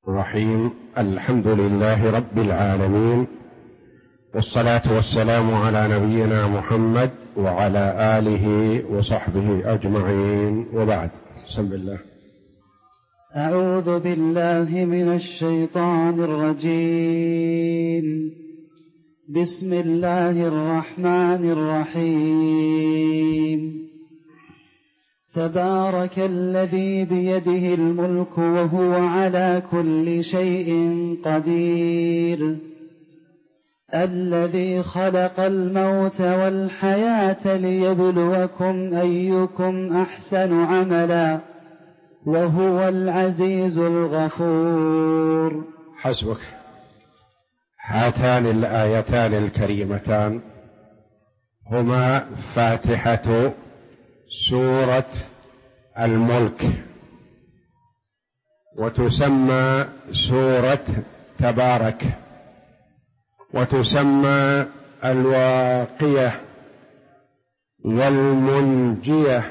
الرحيم. الحمد لله رب العالمين، والصلاة والسلام على نبينا محمد وعلى آله وصحبه أجمعين، وبعد. بسم الله. أعوذ بالله من الشيطان الرجيم. بسم الله الرحمن الرحيم. تبارك الذي بيده الملك وهو على كل شيء قدير، الذي خلق الموت والحياة ليبلوكم أيكم أحسن عملا وهو العزيز الغفور. حسبك. هاتان الآيتان الكريمتان هما فاتحة سورة الملك، وتسمى سورة تبارك، وتسمى الواقية والمنجية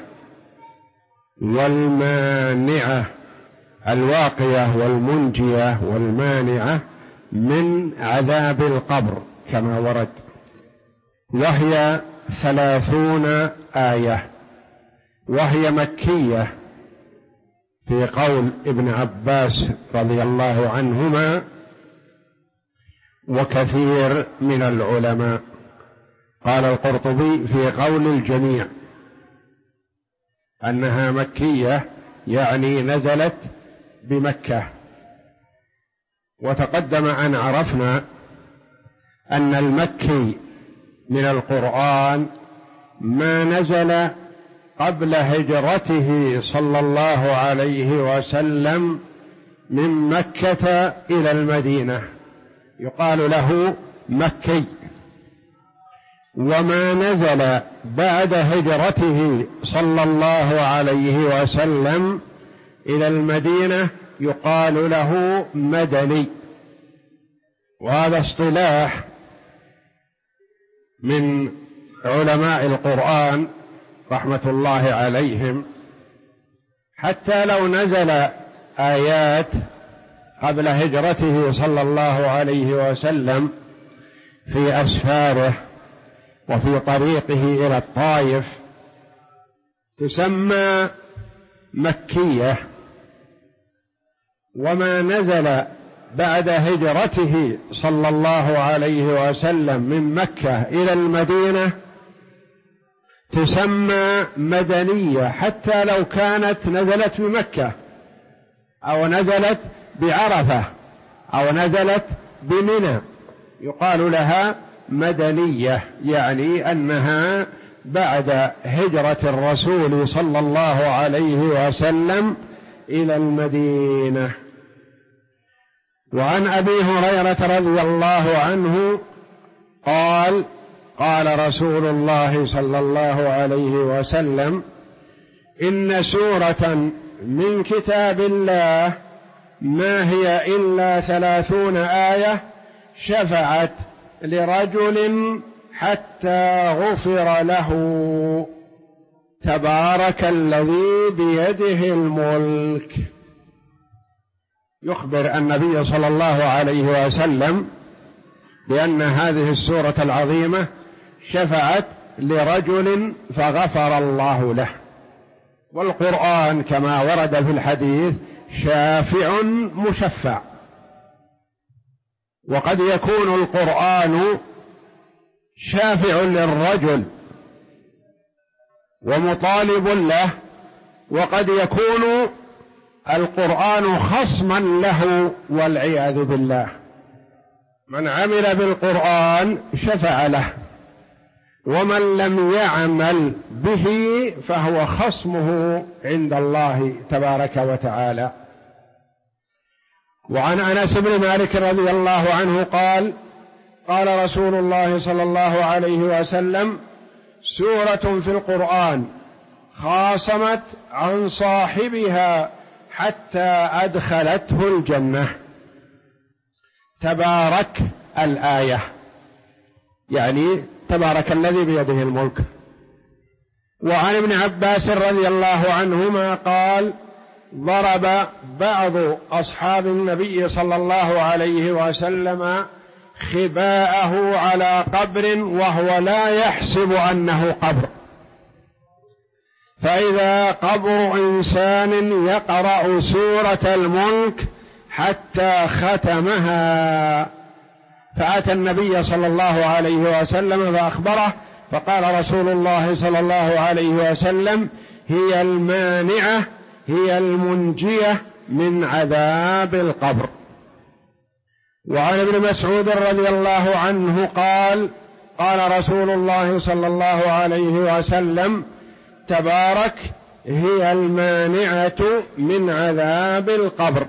والمانعة. الواقية والمنجية والمانعة من عذاب القبر كما ورد، وهي 30 آية، وهي مكية في قول ابن عباس رضي الله عنهما وكثير من العلماء. قال القرطبي في قول الجميع أنها مكية، يعني نزلت بمكة. وتقدم أن عرفنا أن المكي من القرآن ما نزل قبل هجرته صلى الله عليه وسلم من مكة إلى المدينة، يقال له مكي. وما نزل بعد هجرته صلى الله عليه وسلم إلى المدينة يقال له مدني. وهذا اصطلاح من علماء القرآن رحمة الله عليهم، حتى لو نزل آيات قبل هجرته صلى الله عليه وسلم في أسفاره وفي طريقه إلى الطائف تسمى مكية. وما نزل بعد هجرته صلى الله عليه وسلم من مكة إلى المدينة تسمى مدنية، حتى لو كانت نزلت بمكة أو نزلت بعرفة أو نزلت بمنى يقال لها مدنية، يعني أنها بعد هجرة الرسول صلى الله عليه وسلم إلى المدينة. وعن أبي هريرة رضي الله عنه قال: قال رسول الله صلى الله عليه وسلم: إن سورة من كتاب الله ما هي إلا 30 آية شفعت لرجل حتى غفر له. تبارك الذي بيده الملك. يخبر النبي صلى الله عليه وسلم بأن هذه السورة العظيمة شفعت لرجل فغفر الله له. والقرآن كما ورد في الحديث شافع مشفع، وقد يكون القرآن شافع للرجل ومطالب له، وقد يكون القرآن خصما له والعياذ بالله. من عمل بالقرآن شفع له، ومن لم يعمل به فهو خصمه عند الله تبارك وتعالى. وعن أنس بن مالك رضي الله عنه قال: قال رسول الله صلى الله عليه وسلم: سورة في القرآن خاصمت عن صاحبها حتى أدخلته الجنة. تبارك الآية، يعني تبارك الذي بيده الملك. وعن ابن عباس رضي الله عنهما قال: ضرب بعض أصحاب النبي صلى الله عليه وسلم خباءه على قبر وهو لا يحسب أنه قبر، فإذا قبر إنسان يقرأ سورة الملك حتى ختمها، فأتى النبي صلى الله عليه وسلم فأخبره، فقال رسول الله صلى الله عليه وسلم: هي المانعة، هي المنجية من عذاب القبر. وعن ابن مسعود رضي الله عنه قال: قال رسول الله صلى الله عليه وسلم: تبارك هي المانعة من عذاب القبر،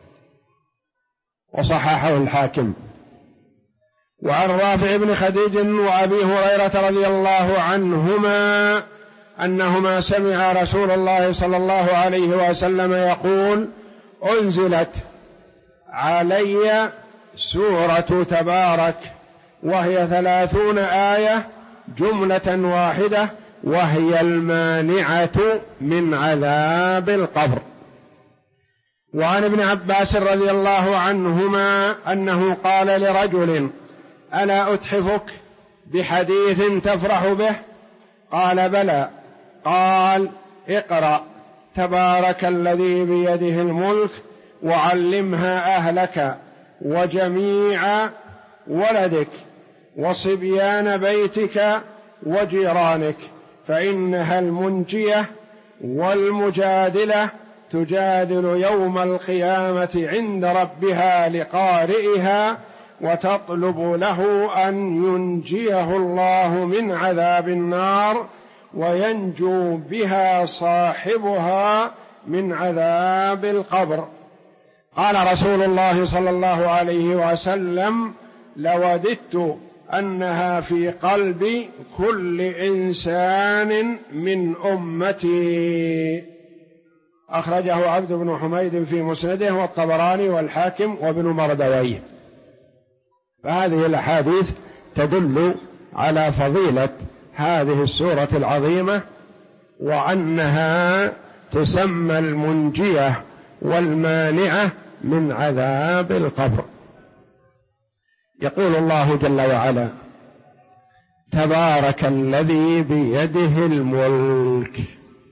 وصححه الحاكم. وعن رافع بن خديج وأبي هريرة رضي الله عنهما أنهما سمع رسول الله صلى الله عليه وسلم يقول: أنزلت علي سورة تبارك وهي 30 آية جملة واحدة، وهي المانعة من عذاب القبر. وعن ابن عباس رضي الله عنهما أنه قال لرجل: ألا أتحفك بحديث تفرح به؟ قال: بلى. قال: اقرأ تبارك الذي بيده الملك وعلمها أهلك وجميع ولدك وصبيان بيتك وجيرانك، فإنها المنجية والمجادلة، تجادل يوم القيامة عند ربها لقارئها، وتطلب له أن ينجيه الله من عذاب النار وينجو بها صاحبها من عذاب القبر. قال رسول الله صلى الله عليه وسلم: لوددت أنها في قلب كل إنسان من أمتي. أخرجه عبد بن حميد في مسنده والطبراني والحاكم وابن مردويه. فهذه الأحاديث تدل على فضيلة هذه السورة العظيمة، وأنها تسمى المنجية والمانعة من عذاب القبر. يقول الله جل وعلا: تبارك الذي بيده الملك.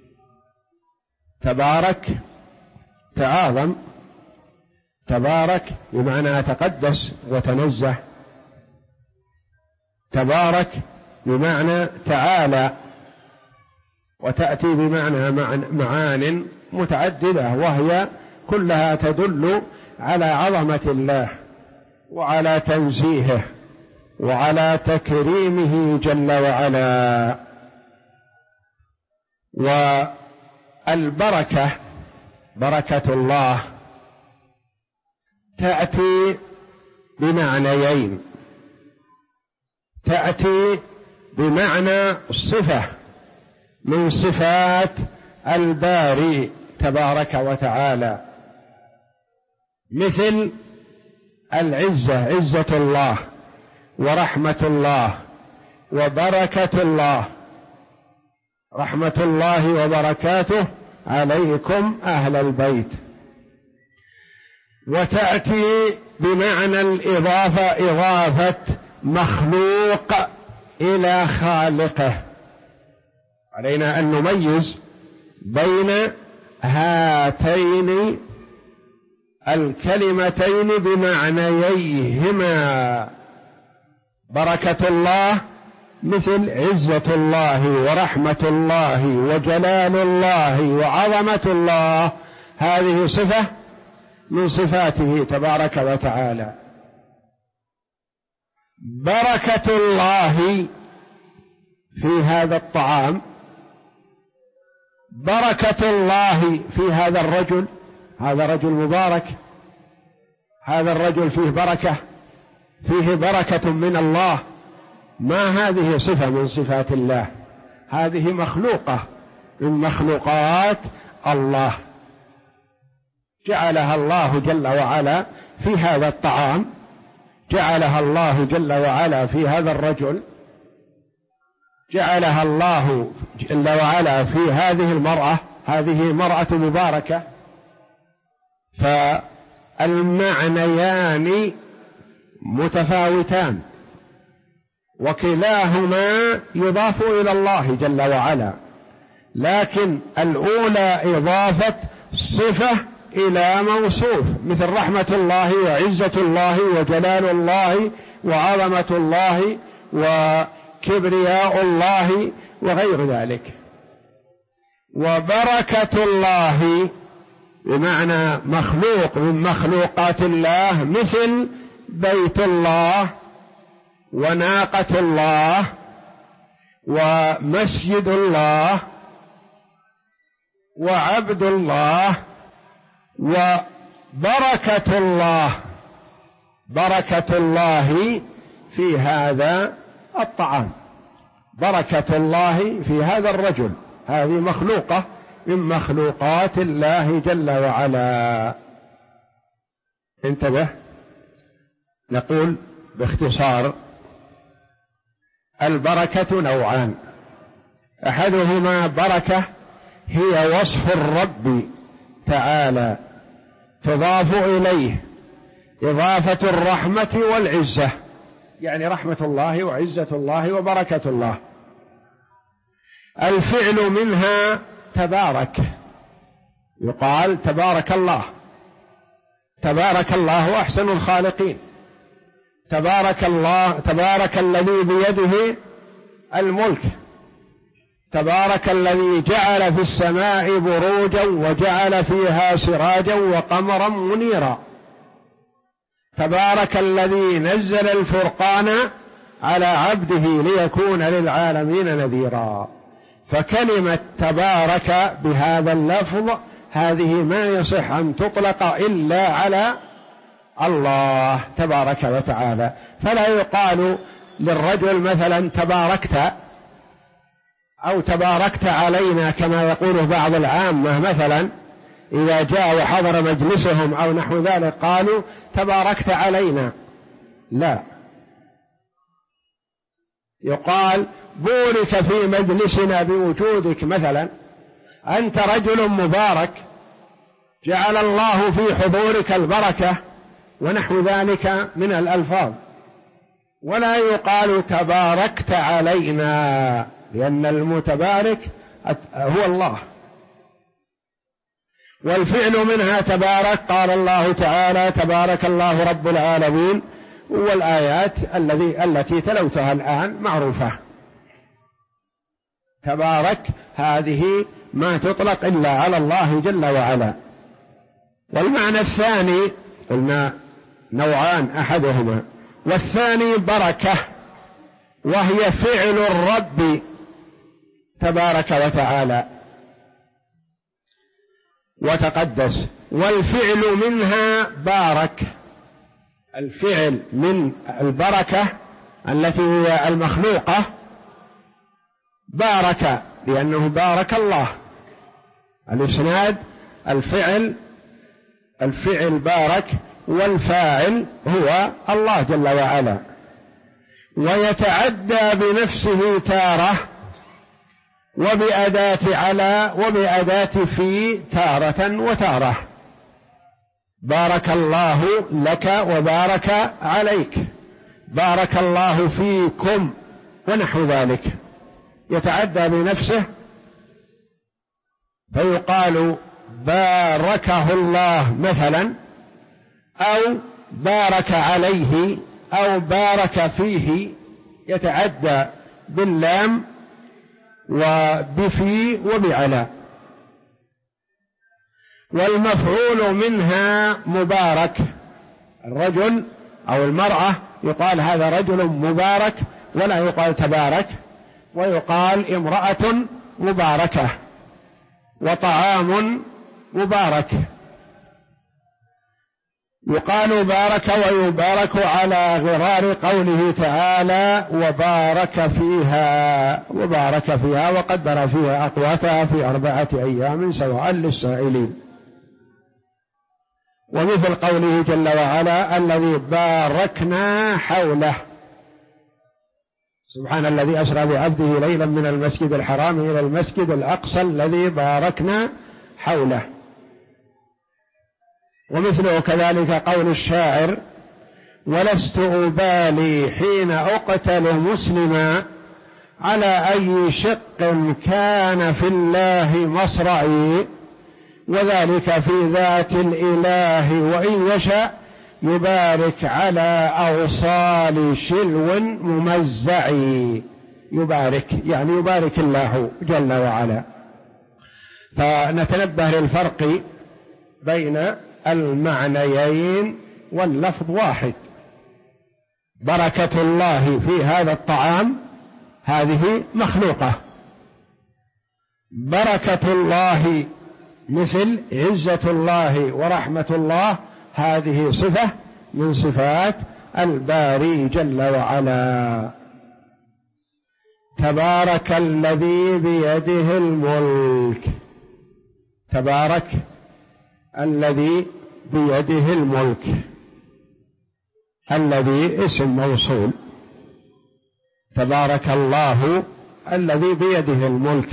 تبارك تعاظم، تبارك بمعنى تقدس وتنزه، تبارك بمعنى تعالى، وتأتي بمعنى معان متعددة، وهي كلها تدل على عظمة الله وعلى تنزيهه وعلى تكريمه جل وعلا. والبركة، بركة الله، تأتي بمعنيين: تأتي بمعنى صفة من صفات الباري تبارك وتعالى، مثل العزة، عزة الله ورحمة الله وبركة الله، رحمة الله وبركاته عليكم أهل البيت. وتأتي بمعنى الإضافة، إضافة مخلوق إلى خالقه. علينا أن نميز بين هاتين الكلمتين بمعنييهما. بركة الله مثل عزة الله ورحمة الله وجلال الله وعظمة الله، هذه صفة من صفاته تبارك وتعالى. بركة الله في هذا الطعام، بركة الله في هذا الرجل، هذا رجل مبارك، هذا الرجل فيه بركة، فيه بركة من الله. ما هذه صفة من صفات الله، هذه مخلوقة من مخلوقات الله، جعلها الله جل وعلا في هذا الطعام، جعلها الله جل وعلا في هذا الرجل، جعلها الله جل وعلا في هذه المرأة، هذه مرأة مباركة فالمعنيان متفاوتان، وكلاهما يضاف إلى الله جل وعلا، لكن الأولى إضافة صفة إلى موصوف، مثل رحمة الله وعزة الله وجلال الله وعظمة الله وكبرياء الله وغير ذلك. وبركة الله بمعنى مخلوق من مخلوقات الله، مثل بيت الله وناقة الله ومسجد الله وعبد الله. وبركة الله، بركة الله في هذا الطعام، بركة الله في هذا الرجل، هذه مخلوقة من مخلوقات الله جل وعلا. انتبه، نقول باختصار: البركة نوعان، أحدهما بركة هي وصف الرب تعالى تضاف إليه إضافة الرحمة والعزة، يعني رحمة الله وعزة الله وبركة الله. الفعل منها تبارك، يقال تبارك الله، تبارك الله أحسن الخالقين، تبارك الله، تبارك الذي بيده الملك، تبارك الذي جعل في السماء بروجا وجعل فيها سراجا وقمرا منيرا، تبارك الذي نزل الفرقان على عبده ليكون للعالمين نذيرا. فكلمة تبارك بهذا اللفظ هذه ما يصح أن تطلق إلا على الله تبارك وتعالى، فلا يقال للرجل مثلا تباركت أو تباركت علينا كما يقوله بعض العامة، مثلا إذا جاء وحضر مجلسهم أو نحو ذلك قالوا تباركت علينا، لا، يقال بورك في مجلسنا بوجودك، مثلا أنت رجل مبارك جعل الله في حضورك البركة ونحو ذلك من الألفاظ. ولا يقال تباركت علينا، لأن المتبارك هو الله. والفعل منها تبارك، قال الله تعالى تبارك الله رب العالمين، والآيات التي تلوتها الآن معروفة. تبارك هذه ما تطلق إلا على الله جل وعلا. والمعنى الثاني قلنا نوعان أحدهما، والثاني بركة، وهي فعل الرب تبارك وتعالى وتقدس. والفعل منها بارك، الفعل من البركة التي هي المخلوقة بارك، لأنه بارك الله، الإسناد الفعل بارك، والفاعل هو الله جل وعلا. ويتعدى بنفسه تارة، وبأداة على وبأداة في تارة وتارة. بارك الله لك وبارك عليك، بارك الله فيكم ونحو ذلك. يتعدى بنفسه فيقال باركه الله مثلا، أو بارك عليه، أو بارك فيه، يتعدى باللام وبفي وبعلى. والمفعول منها مبارك، الرجل أو المرأة يقال هذا رجل مبارك، ولا يقال تبارك، ويقال امرأة مباركة، وطعام مبارك. يقال بارك ويبارك على غرار قوله تعالى وبارك فيها، وبارك فيها وقدر فيها أقواتها في 4 أيام سواء للسائلين. ومثل قوله جل وعلا الذي باركنا حوله، سبحان الذي أسرى بعبده ليلا من المسجد الحرام إلى المسجد الأقصى الذي باركنا حوله. ومثله كذلك قول الشاعر: ولست أبالي حين أقتل مسلما على أي شق كان في الله مصرعي، وذلك في ذات الإله وإن يشاء يبارك على أوصال شلو ممزع. يبارك يعني يبارك الله جل وعلا. فنتنبه للفرق بين المعنيين واللفظ واحد. بركة الله في هذا الطعام هذه مخلوقة، بركة الله مثل عزة الله ورحمة الله هذه صفة من صفات الباري جل وعلا. تبارك الذي بيده الملك، تبارك الذي بيده الملك، الذي اسم موصول، تبارك الله الذي بيده الملك،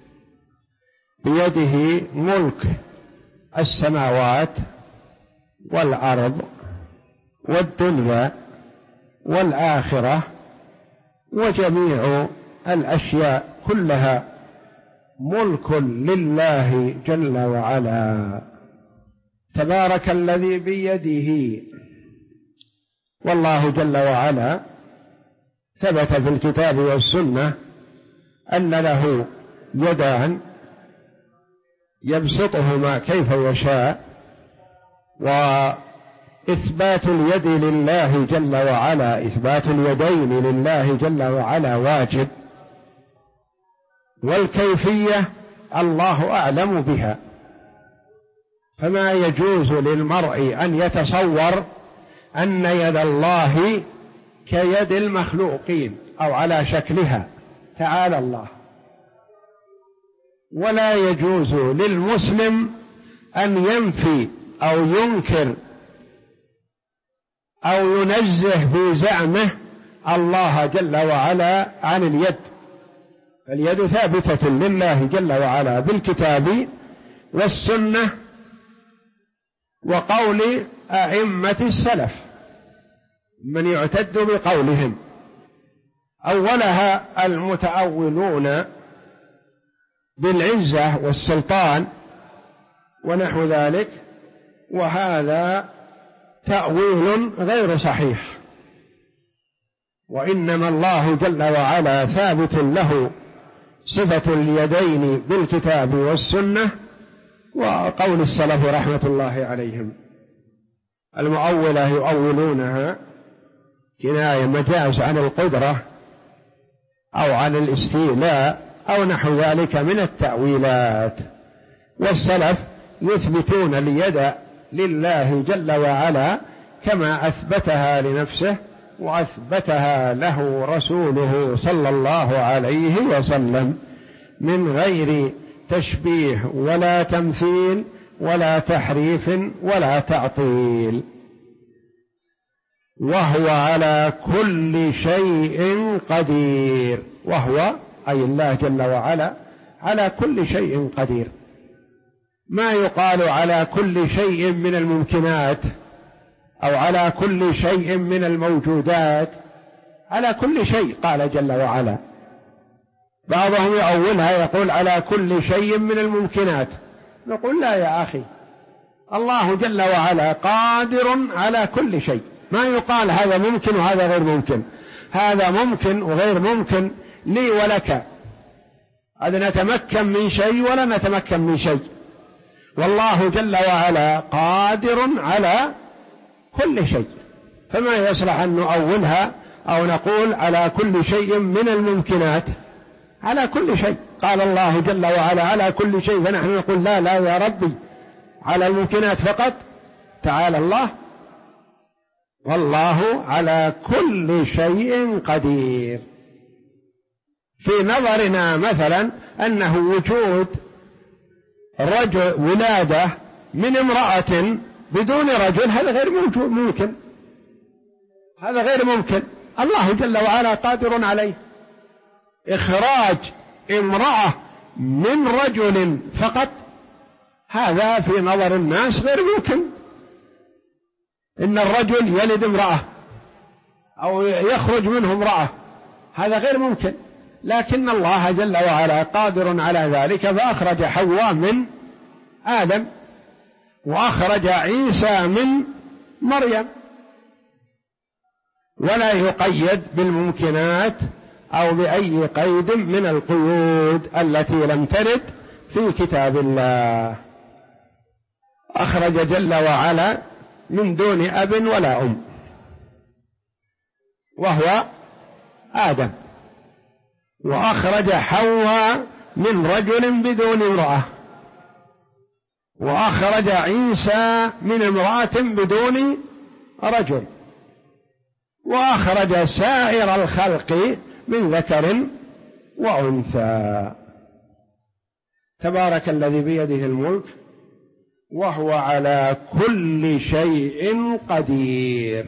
بيده ملك السماوات والأرض والدنيا والآخرة وجميع الأشياء كلها ملك لله جل وعلا. تبارك الذي بيده. والله جل وعلا ثبت في الكتاب والسنة أن له يدان يبسطهما كيف يشاء، وإثبات اليد لله جل وعلا، إثبات اليدين لله جل وعلا واجب، والكيفية الله أعلم بها، فما يجوز للمرء أن يتصور أن يد الله كيد المخلوقين أو على شكلها، تعالى الله. ولا يجوز للمسلم أن ينفي أو ينكر أو ينزه بزعمه الله جل وعلا عن اليد. اليد ثابتة لله جل وعلا بالكتاب والسنة وقول أئمة السلف من يعتد بقولهم، أولها المتأولون بالعزة والسلطان ونحو ذلك، وهذا تأويل غير صحيح، وإنما الله جل وعلا ثابت له صفة اليدين بالكتاب والسنة وقول السلف رحمة الله عليهم. المؤولة يؤولونها كناية مجاز عن القدرة أو عن الاستيلاء أو نحو ذلك من التأويلات، والسلف يثبتون اليد لله جل وعلا كما أثبتها لنفسه وأثبتها له رسوله صلى الله عليه وسلم من غير تشبيه ولا تمثيل ولا تحريف ولا تعطيل. وهو على كل شيء قدير، وهو أي الله جل وعلا على كل شيء قدير. ما يقال على كل شيء من الممكنات أو على كل شيء من الموجودات، على كل شيء قال جل وعلا. بعضهم يؤولها يقول على كل شيء من الممكنات، نقول لا يا أخي، الله جل وعلا قادر على كل شيء. ما يقال هذا ممكن وهذا غير ممكن، هذا ممكن وغير ممكن لي ولك، هذا نتمكن من شيء ولا نتمكن من شيء، والله جل وعلا قادر على كل شيء. فما يصلح أن نؤولها أو نقول على كل شيء من الممكنات، على كل شيء قال الله جل وعلا على كل شيء، فنحن نقول لا لا يا ربي على الممكنات فقط، تعالى الله، والله على كل شيء قدير. في نظرنا مثلا أنه وجود رجل ولادة من امرأة بدون رجل هذا غير ممكن، هذا غير ممكن، الله جل وعلا قادر عليه. إخراج امرأة من رجل فقط هذا في نظر الناس غير ممكن، إن الرجل يلد امرأة أو يخرج منه امرأة، هذا غير ممكن، لكن الله جل وعلا قادر على ذلك، فأخرج حواء من آدم وأخرج عيسى من مريم، ولا يقيد بالممكنات أو بأي قيد من القيود التي لم ترد في كتاب الله. أخرج جل وعلا من دون أب ولا أم، وهو آدم، وأخرج حواء من رجل بدون امرأة، وأخرج عيسى من امرأة بدون رجل، وأخرج سائر الخلق من ذكر وأنثى. تبارك الذي بيده الملك وهو على كل شيء قدير.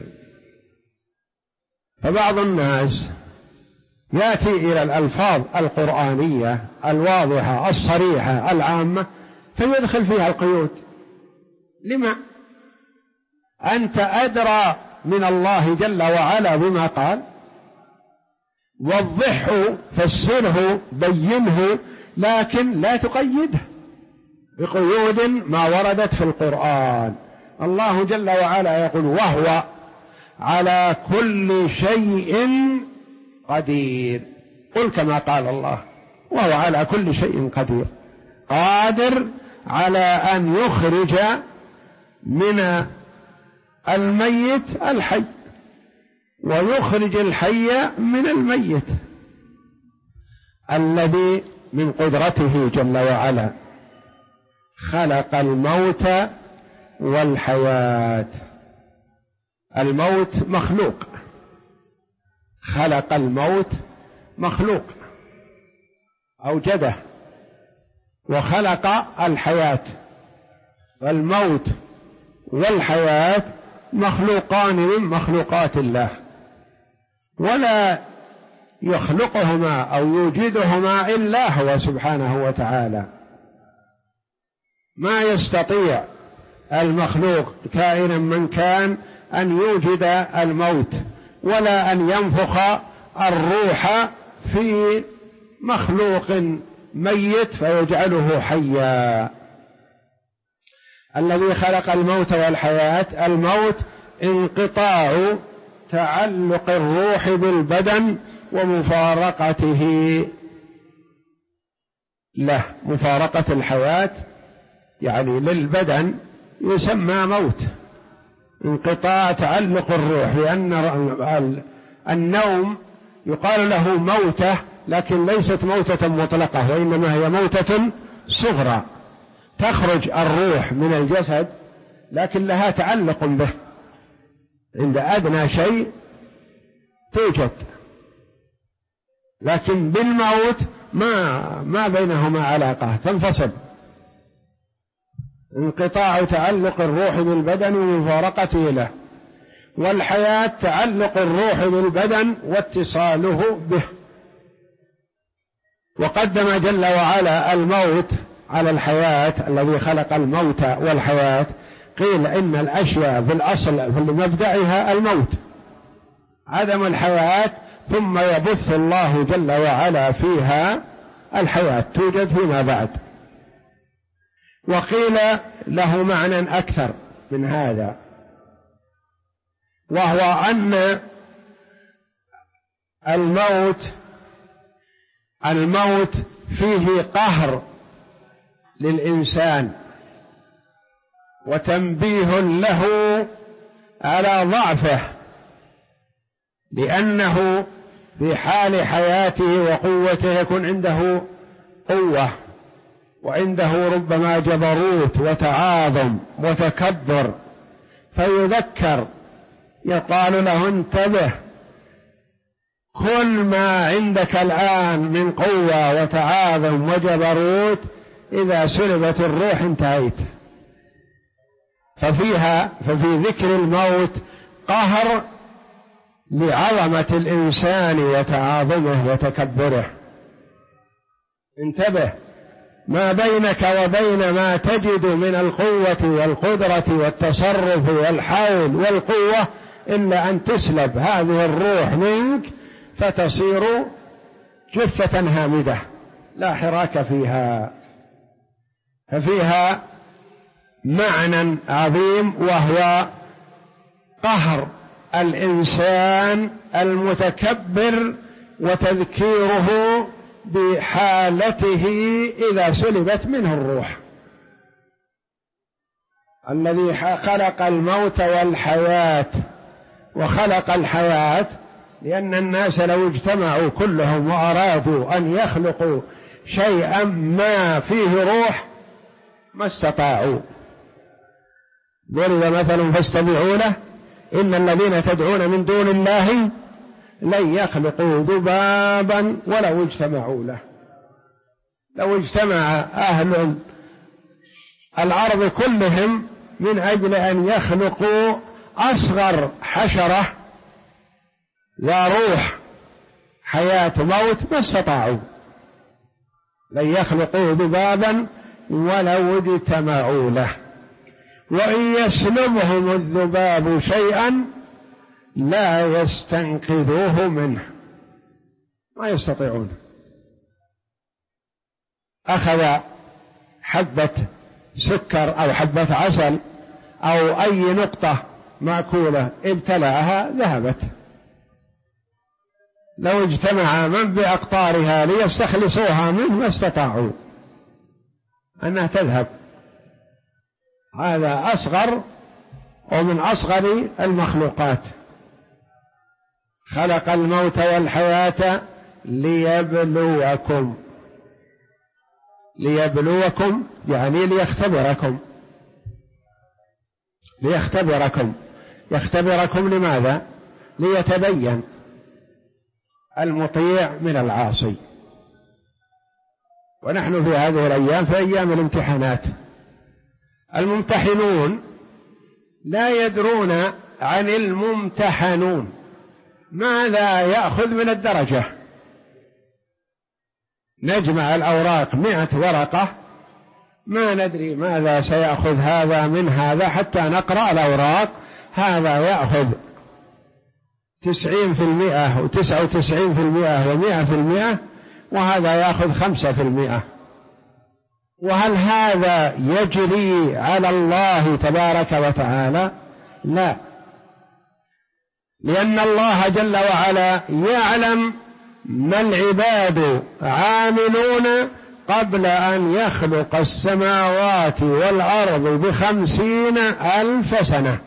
فبعض الناس يأتي إلى الألفاظ القرآنية الواضحة الصريحة العامة فيدخل فيها القيود. لما؟ أنت أدرى من الله جل وعلا بما قال، وضحه فسره بينه، لكن لا تقيده بقيود ما وردت في القرآن. الله جل وعلا يقول وهو على كل شيء قدير، قل كما قال الله وهو على كل شيء قدير، قادر على أن يخرج من الميت الحي ويخرج الحي من الميت، الذي من قدرته جل وعلا خلق الموت والحياة. الموت مخلوق، خلق الموت مخلوق أوجده، وخلق الحياة، والموت والحياة مخلوقان من مخلوقات الله، ولا يخلقهما أو يوجدهما إلا هو سبحانه وتعالى. ما يستطيع المخلوق كائنا من كان أن يوجد الموت، ولا أن ينفخ الروح في مخلوق ميت فيجعله حيا. الذي خلق الموت والحياة، الموت انقطاع تعلق الروح بالبدن ومفارقته له، مفارقة الحياة يعني للبدن يسمى موت، انقطاع تعلق الروح، لأن النوم يقال له موتة، لكن ليست موتة مطلقة، وإنما هي موتة صغرى، تخرج الروح من الجسد لكن لها تعلق به، عند أدنى شيء توجد، لكن بالموت ما بينهما علاقة، تنفصل. انقطاع تعلق الروح بالبدن ومفارقته له، والحياة تعلق الروح بالبدن واتصاله به. وقدم جل وعلا الموت على الحياة، الذي خلق الموت والحياة. قيل إن الأشياء في الأصل في مبدأها الموت، عدم الحياة، ثم يبث الله جل وعلا فيها الحياة توجد فيما بعد. وقيل له معنى أكثر من هذا، وهو أن الموت فيه قهر للإنسان وتنبيه له على ضعفه، لأنه في حال حياته وقوته يكون عنده قوة، وعنده ربما جبروت وتعاظم وتكبر، فيذكر يقال له انتبه، كل ما عندك الآن من قوة وتعاظم وجبروت إذا سلبت الروح انتهيت. ففي ذكر الموت قهر لعظمة الإنسان وتعاظمه وتكبره. انتبه، ما بينك وبين ما تجد من القوة والقدرة والتصرف والحول والقوة إلا أن تسلب هذه الروح منك فتصير جثة هامدة لا حراك فيها. ففيها معنى عظيم وهو قهر الإنسان المتكبر وتذكيره بحالته إذا سلبت منه الروح. الذي خلق الموت والحياة، وخلق الحياة لأن الناس لو اجتمعوا كلهم وأرادوا أن يخلقوا شيئا ما فيه روح ما استطاعوا. ضرب مثل فاستمعوا له إن الذين تدعون من دون الله لن يخلقوا ذبابا ولو اجتمعوا له. لو اجتمع أهل الأرض كلهم من أجل أن يخلقوا أصغر حشرة وروح حياة موت ما استطاعوا. لن يخلقوا ذبابا ولو اجتمعوا له. وإن يسلبهم الذباب شيئا لا يستنقذوه منه، ما يستطيعون. أخذ حبة سكر أو حبة عسل أو أي نقطة مأكولة ابتلعها ذهبت. لو اجتمع من بأقطارها ليستخلصوها منه ما استطاعوا أنها تذهب. هذا أصغر ومن أصغر المخلوقات. خلق الموت والحياة ليبلوكم. ليبلوكم يعني ليختبركم. ليختبركم. يختبركم لماذا؟ ليتبين المطيع من العاصي. ونحن في هذه الأيام في أيام الامتحانات. الممتحنون لا يدرون عن الممتحنون ماذا يأخذ من الدرجة. نجمع الأوراق 100 ورقة ما ندري ماذا سيأخذ هذا من هذا حتى نقرأ الأوراق. هذا يأخذ 90% و99% و100%، وهذا يأخذ 5%. وهل هذا يجري على الله تبارك وتعالى؟ لا، لأن الله جل وعلا يعلم ما العباد عاملون قبل أن يخلق السماوات والأرض ب50,000 سنة.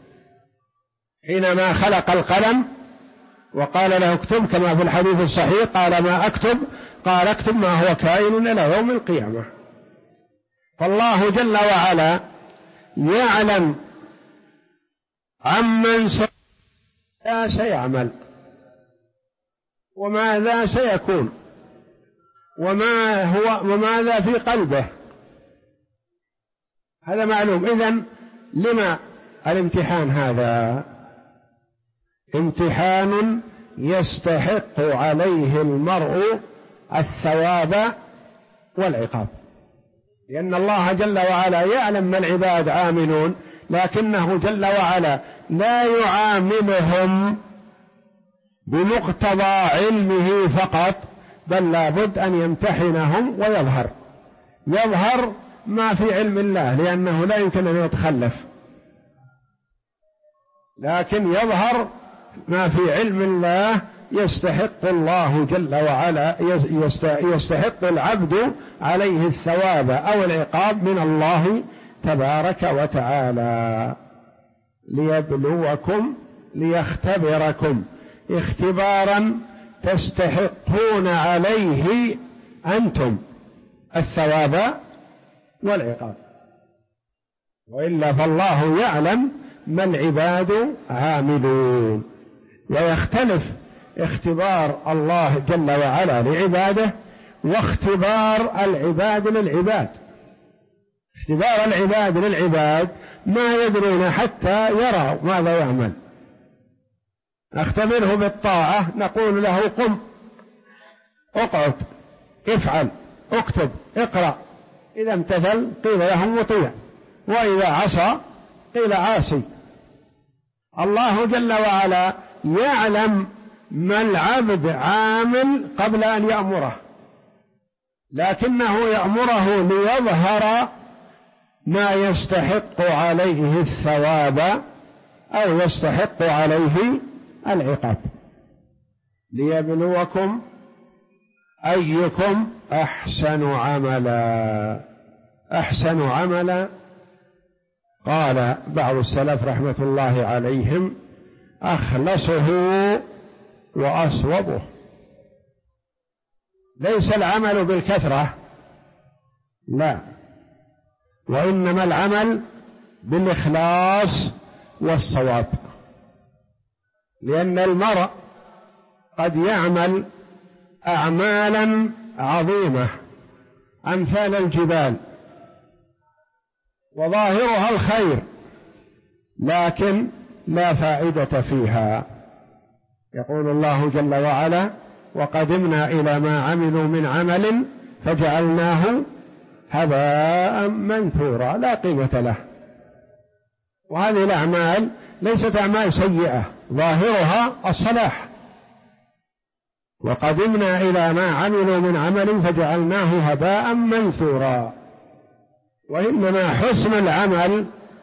حينما خلق القلم وقال له اكتب كما في الحديث الصحيح قال ما أكتب؟ قال اكتب ما هو كائن إلى يوم القيامة. فالله جل وعلا يعلم عمن سيعمل وماذا سيكون وماذا في قلبه. هذا معلوم. إذن لما الامتحان هذا؟ امتحان يستحق عليه المرء الثواب والعقاب، لأن الله جل وعلا يعلم ما العباد عاملون، لكنه جل وعلا لا يعاملهم بمقتضى علمه فقط، بل لابد أن يمتحنهم ويظهر ما في علم الله، لأنه لا يمكن أن يتخلف، لكن يظهر ما في علم الله. يستحق الله جل وعلا يستحق العبد عليه الثواب أو العقاب من الله تبارك وتعالى. ليبلوكم ليختبركم اختبارا تستحقون عليه أنتم الثواب والعقاب، وإلا فالله يعلم ما العباد عاملون. ويختلف اختبار الله جل وعلا لعباده واختبار العباد للعباد. اختبار العباد للعباد ما يدرون حتى يروا ماذا يعمل. نختبره بالطاعة نقول له قم، اقعد، افعل، اكتب، اقرأ، إذا امتثل قيل له مطيع، وإذا عصى قيل عاصي. الله جل وعلا يعلم ما العبد عامل قبل أن يأمره، لكنه يأمره ليظهر ما يستحق عليه الثواب أو يستحق عليه العقاب، ليبلوكم أيكم أحسن عملا. أحسن عملا قال بعض السلف رحمة الله عليهم أخلصه وأصوبه. ليس العمل بالكثرة، لا، وإنما العمل بالإخلاص والصواب، لأن المرء قد يعمل أعمالا عظيمة أمثال الجبال وظاهرها الخير، لكن لا فائدة فيها. يقول الله جل وعلا وقدمنا إلى ما عملوا من عمل فجعلناه هباء منثورا لا قيمة له. وهذه الأعمال ليست أعمال سيئة، ظاهرها الصلاح. وقدمنا إلى ما عملوا من عمل فجعلناه هباء منثورا، وإنما حسن العمل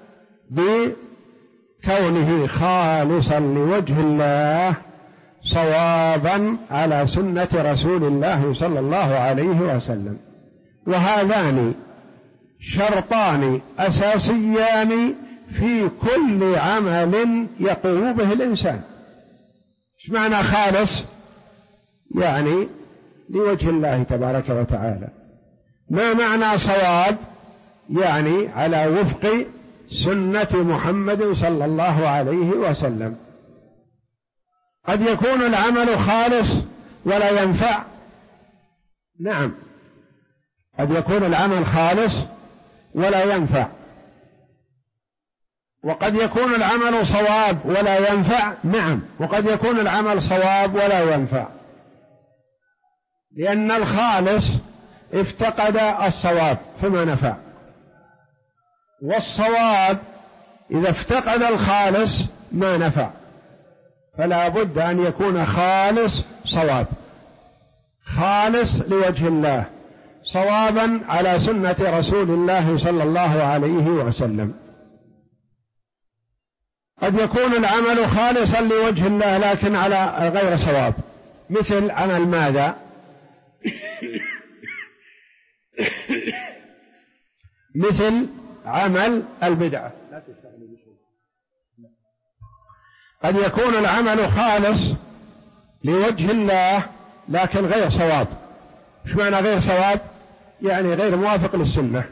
بكونه خالصا لوجه الله صوابا على سنة رسول الله صلى الله عليه وسلم. وهذان شرطان أساسيان في كل عمل يقوم به الإنسان. ايش معنى خالص؟ يعني لوجه الله تبارك وتعالى. ما معنى صواب؟ يعني على وفق سنة محمد صلى الله عليه وسلم. قد يكون العمل خالص ولا ينفع، نعم، قد يكون العمل خالص ولا ينفع، وقد يكون العمل صواب ولا ينفع، نعم، وقد يكون العمل صواب ولا ينفع، لأن الخالص افتقد الصواب فما نفع، والصواب إذا افتقد الخالص ما نفع. فلا بد أن يكون خالص صواب، خالص لوجه الله، صوابا على سنة رسول الله صلى الله عليه وسلم. قد يكون العمل خالصا لوجه الله لكن على غير صواب، مثل عمل ماذا؟ مثل عمل البدعة. قد يكون العمل خالص لوجه الله لكن غير صواب. ايش معنى غير صواب؟ يعني غير موافق للسنة.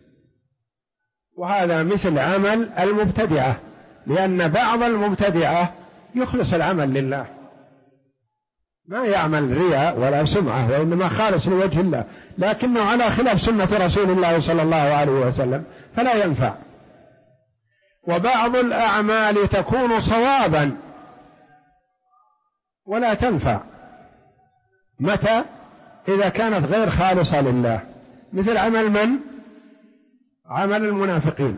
وهذا مثل عمل المبتدعة، لأن بعض المبتدعة يخلص العمل لله، ما يعمل رياء ولا سمعة، وإنما خالص لوجه الله، لكنه على خلاف سنة رسول الله صلى الله عليه وسلم فلا ينفع. وبعض الأعمال تكون صوابا ولا تنفع، متى؟ إذا كانت غير خالصة لله، مثل عمل من؟ عمل المنافقين.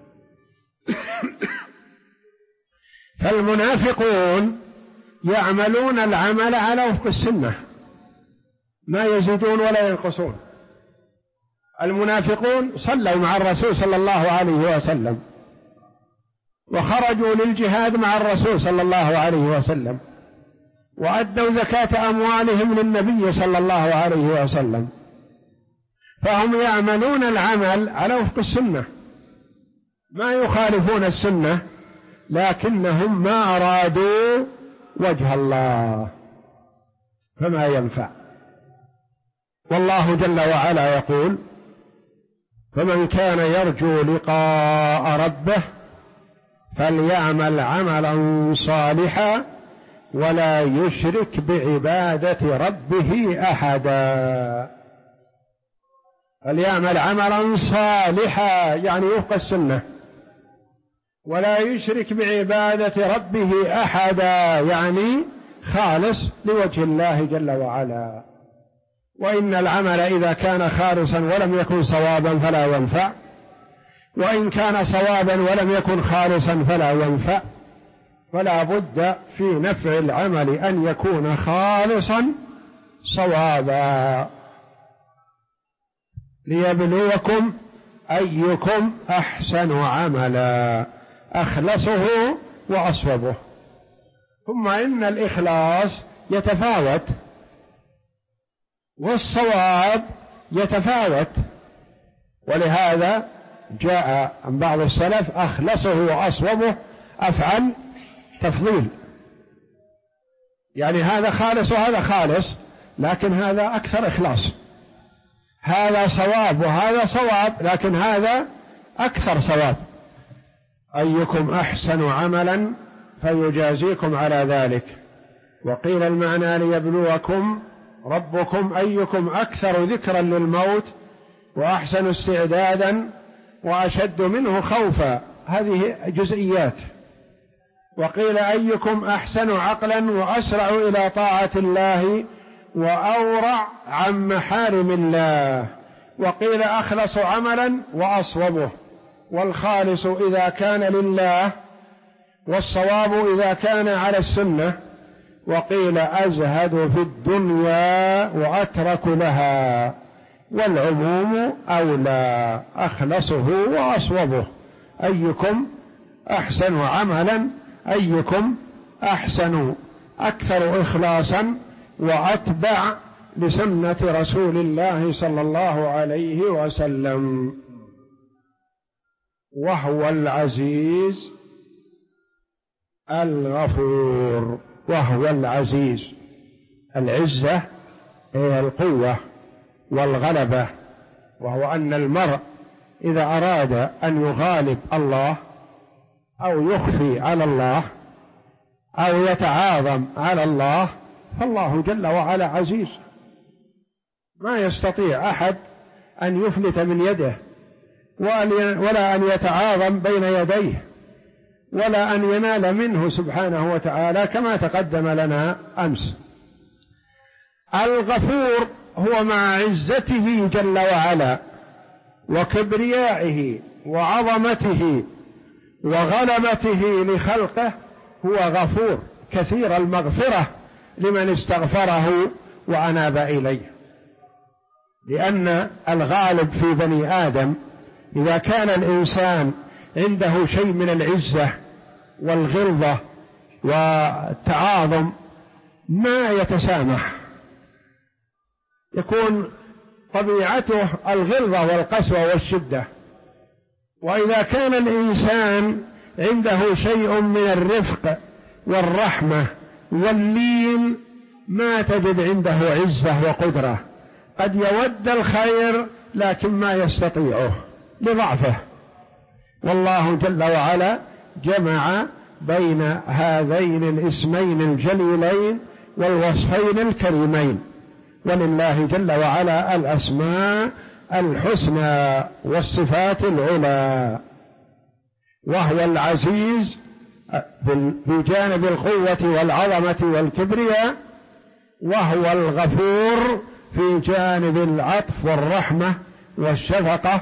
فالمنافقون يعملون العمل على وفق السنة، ما يزيدون ولا ينقصون. المنافقون صلوا مع الرسول صلى الله عليه وسلم، وخرجوا للجهاد مع الرسول صلى الله عليه وسلم، وأدوا زكاة أموالهم للنبي صلى الله عليه وسلم، فهم يعملون العمل على وفق السنة، ما يخالفون السنة، لكنهم ما أرادوا وجه الله فما ينفع. والله جل وعلا يقول: فمن كان يرجو لقاء ربه فليعمل عملا صالحا ولا يشرك بعبادة ربه أحدا. فليعمل عملا صالحا يعني وفق السنة، ولا يشرك بعبادة ربه أحدا يعني خالص لوجه الله جل وعلا. وإن العمل إذا كان خالصا ولم يكن صوابا فلا ينفع، وإن كان صوابا ولم يكن خالصا فلا ينفع. فلا بد في نفع العمل أن يكون خالصا صوابا. ليبلوكم أيكم أحسن عملا، أخلصه وأصوبه. ثم إن الإخلاص يتفاوت والصواب يتفاوت، ولهذا جاء عن بعض السلف أخلصه وأصوبه أفعل تفضيل، يعني هذا خالص وهذا خالص، لكن هذا أكثر إخلاص، هذا صواب وهذا صواب، لكن هذا أكثر صواب. أيكم أحسن عملا فيجازيكم على ذلك. وقيل المعنى ليبلوكم ربكم أيكم أكثر ذكرا للموت وأحسن استعدادا وأشد منه خوفا، هذه جزئيات. وقيل أيكم أحسن عقلا وأسرع إلى طاعة الله وأورع عن محارم الله. وقيل أخلص عملا وأصوبه، والخالص إذا كان لله والصواب إذا كان على السنة. وقيل أزهد في الدنيا وأترك لها، والعموم أولى، أخلصه وأصوبه. أيكم أحسن عملا، أيكم أحسن أكثر إخلاصا وأتبع لسنة رسول الله صلى الله عليه وسلم. وهو العزيز الغفور. وهو العزيز، العزة هي القوة والغلبة، وهو أن المرء إذا أراد أن يغالب الله أو يخفي على الله أو يتعاظم على الله، فالله جل وعلا عزيز، ما يستطيع أحد أن يفلت من يده ولا أن يتعاظم بين يديه ولا أن ينال منه سبحانه وتعالى، كما تقدم لنا أمس. الغفور هو مع عزته جل وعلا وكبريائه وعظمته وغلبته لخلقه، هو غفور كثير المغفرة لمن استغفره وأناب إليه. لأن الغالب في بني آدم إذا كان الإنسان عنده شيء من العزة والغلظة والتعاظم ما يتسامح، يكون طبيعته الغلظة والقسوة والشدة. وإذا كان الإنسان عنده شيء من الرفق والرحمة واللين ما تجد عنده عزة وقدرة، قد يود الخير لكن ما يستطيعه لضعفه. والله جل وعلا جمع بين هذين الاسمين الجليلين والوصفين الكريمين، ولله جل وعلا الأسماء الحسنى والصفات العلى. وهو العزيز بجانب القوة والعظمة والكبرياء، وهو الغفور في جانب العطف والرحمة والشفقة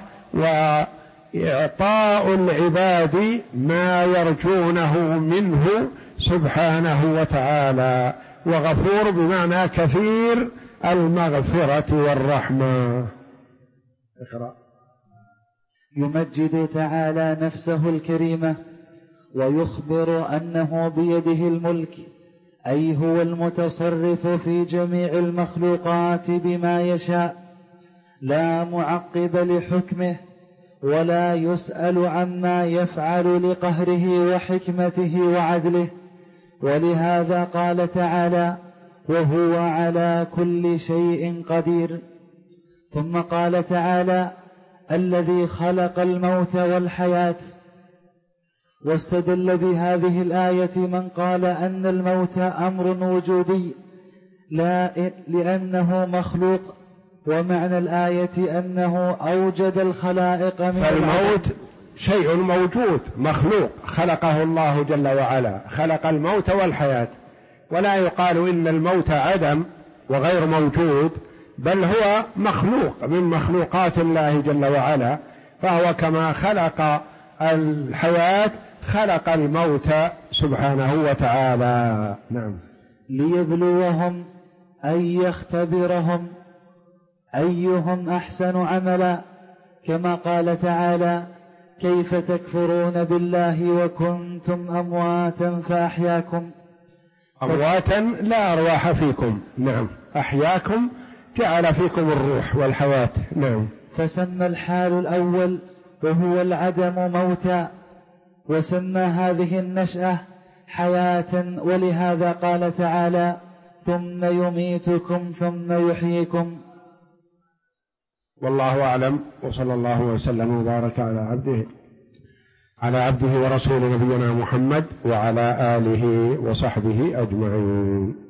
وإعطاء العباد ما يرجونه منه سبحانه وتعالى. وغفور بمعنى كثير المغفرة والرحمة. اقرأ. يمجد تعالى نفسه الكريمة ويخبر أنه بيده الملك، أي هو المتصرف في جميع المخلوقات بما يشاء، لا معقب لحكمه ولا يسأل عما يفعل لقهره وحكمته وعدله. ولهذا قال تعالى: وهو على كل شيء قدير. ثم قال تعالى: الذي خلق الموت والحياة. واستدل بهذه الآية من قال أن الموت أمر وجودي لا لأنه مخلوق، ومعنى الآية أنه أوجد الخلائق من فالموت شيء موجود مخلوق خلقه الله جل وعلا، خلق الموت والحياة. ولا يقال إن الموت عدم وغير موجود، بل هو مخلوق من مخلوقات الله جل وعلا، فهو كما خلق الحياة خلق الموت سبحانه وتعالى. نعم. ليبلوهم أي يختبرهم أيهم أحسن عملا، كما قال تعالى: كيف تكفرون بالله وكنتم أمواتا فأحياكم. أمواتا لا أرواح فيكم. نعم، أحياكم جعل فيكم الروح والحياة. نعم. فسمى الحال الأول وهو العدم موتا، وسمى هذه النشأة حياة، ولهذا قال تعالى: ثم يميتكم ثم يحييكم. والله أعلم، وصلى الله وسلم وبارك على عبده ورسول نبينا محمد وعلى آله وصحبه أجمعين.